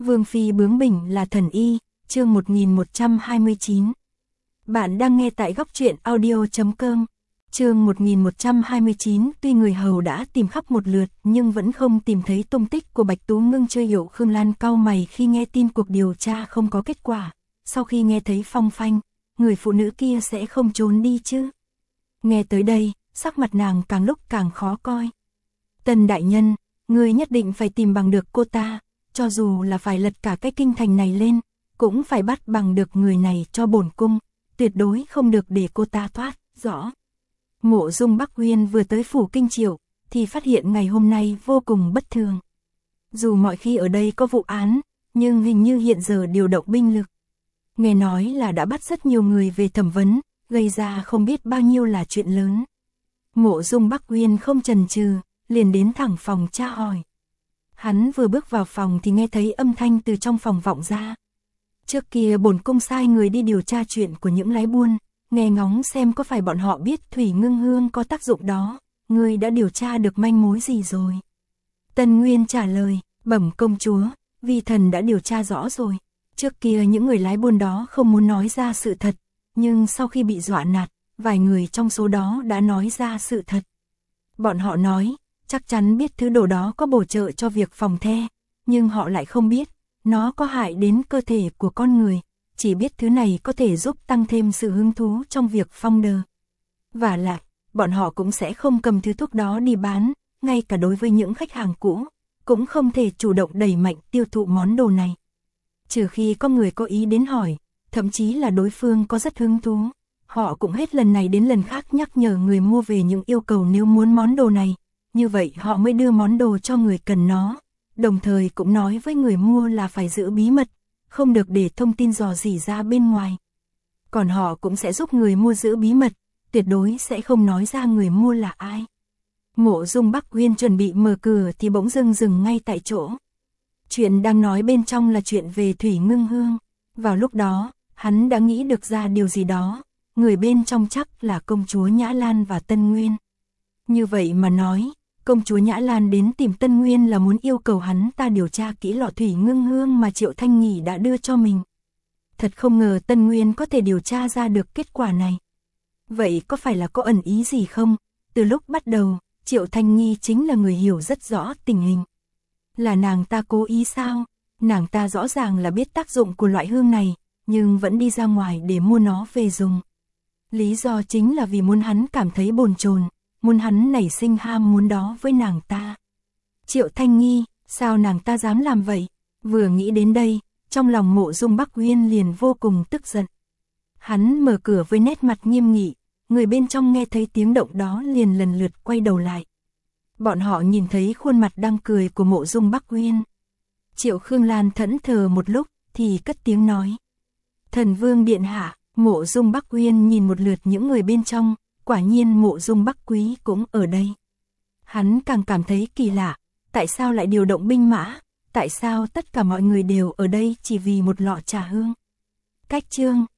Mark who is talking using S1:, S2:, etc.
S1: Vương phi bướng bỉnh là thần y, chương 1129. Bạn đang nghe tại góc truyện audio.com. Chương 1129, tuy người hầu đã tìm khắp một lượt nhưng vẫn không tìm thấy tung tích của Bạch Tú Ngưng. Chơi Hiệu Khương Lan cau mày khi nghe tin cuộc điều tra không có kết quả. Sau khi nghe thấy phong phanh, người phụ nữ kia sẽ không trốn đi chứ. Nghe tới đây, sắc mặt nàng càng lúc càng khó coi. Tần đại nhân, người nhất định phải tìm bằng được cô ta, cho dù là phải lật cả cái kinh thành này lên, cũng phải bắt bằng được người này cho bổn cung, tuyệt đối không được để cô ta thoát, rõ. Mộ Dung Bắc Uyên vừa tới phủ Kinh Triệu, thì phát hiện ngày hôm nay vô cùng bất thường. Dù mọi khi ở đây có vụ án, nhưng hình như hiện giờ điều động binh lực. Nghe nói là đã bắt rất nhiều người về thẩm vấn, gây ra không biết bao nhiêu là chuyện lớn. Mộ Dung Bắc Uyên không chần chừ, liền đến thẳng phòng tra hỏi. Hắn vừa bước vào phòng thì nghe thấy âm thanh từ trong phòng vọng ra. Trước kia bổn cung sai người đi điều tra chuyện của những lái buôn, nghe ngóng xem có phải bọn họ biết thủy ngưng hương có tác dụng đó, ngươi đã điều tra được manh mối gì rồi? Tân Nguyên trả lời, bẩm công chúa, vi thần đã điều tra rõ rồi. Trước kia những người lái buôn đó không muốn nói ra sự thật, nhưng sau khi bị dọa nạt, vài người trong số đó đã nói ra sự thật. Bọn họ nói, chắc chắn biết thứ đồ đó có bổ trợ cho việc phòng the, nhưng họ lại không biết, nó có hại đến cơ thể của con người, chỉ biết thứ này có thể giúp tăng thêm sự hứng thú trong việc phong đờ. Và lại, bọn họ cũng sẽ không cầm thứ thuốc đó đi bán, ngay cả đối với những khách hàng cũ, cũng không thể chủ động đẩy mạnh tiêu thụ món đồ này. Trừ khi có người có ý đến hỏi, thậm chí là đối phương có rất hứng thú, họ cũng hết lần này đến lần khác nhắc nhở người mua về những yêu cầu nếu muốn món đồ này, như vậy họ mới đưa món đồ cho người cần nó, đồng thời cũng nói với người mua là phải giữ bí mật, không được để thông tin rò rỉ ra bên ngoài. Còn họ cũng sẽ giúp người mua giữ bí mật, tuyệt đối sẽ không nói ra người mua là ai. Mộ Dung Bắc Uyên chuẩn bị mở cửa thì bỗng dưng dừng ngay tại chỗ. Chuyện đang nói bên trong là chuyện về Thủy Ngưng Hương. Vào lúc đó, hắn đã nghĩ được ra điều gì đó, người bên trong chắc là công chúa Nhã Lan và Tân Nguyên. Như vậy mà nói, công chúa Nhã Lan đến tìm Tân Nguyên là muốn yêu cầu hắn ta điều tra kỹ lọ Thủy Ngưng Hương mà Triệu Thanh Nghỉ đã đưa cho mình. Thật không ngờ Tân Nguyên có thể điều tra ra được kết quả này. Vậy có phải là có ẩn ý gì không? Từ lúc bắt đầu, Triệu Thanh Nghi chính là người hiểu rất rõ tình hình. Là nàng ta cố ý sao? Nàng ta rõ ràng là biết tác dụng của loại hương này, nhưng vẫn đi ra ngoài để mua nó về dùng. Lý do chính là vì muốn hắn cảm thấy bồn chồn, muốn hắn nảy sinh ham muốn đó với nàng ta. Triệu Thanh Nghi, sao nàng ta dám làm vậy? Vừa nghĩ đến đây, trong lòng Mộ Dung Bắc Uyên liền vô cùng tức giận. Hắn mở cửa với nét mặt nghiêm nghị, người bên trong nghe thấy tiếng động đó liền lần lượt quay đầu lại. Bọn họ nhìn thấy khuôn mặt đang cười của Mộ Dung Bắc Uyên. Triệu Khương Lan thẫn thờ một lúc, thì cất tiếng nói. Thần Vương điện hạ. Mộ Dung Bắc Uyên nhìn một lượt những người bên trong, quả nhiên Mộ Dung Bắc Quý cũng ở đây. Hắn càng cảm thấy kỳ lạ, tại sao lại điều động binh mã, tại sao tất cả mọi người đều ở đây chỉ vì một lọ trà hương. Cách chương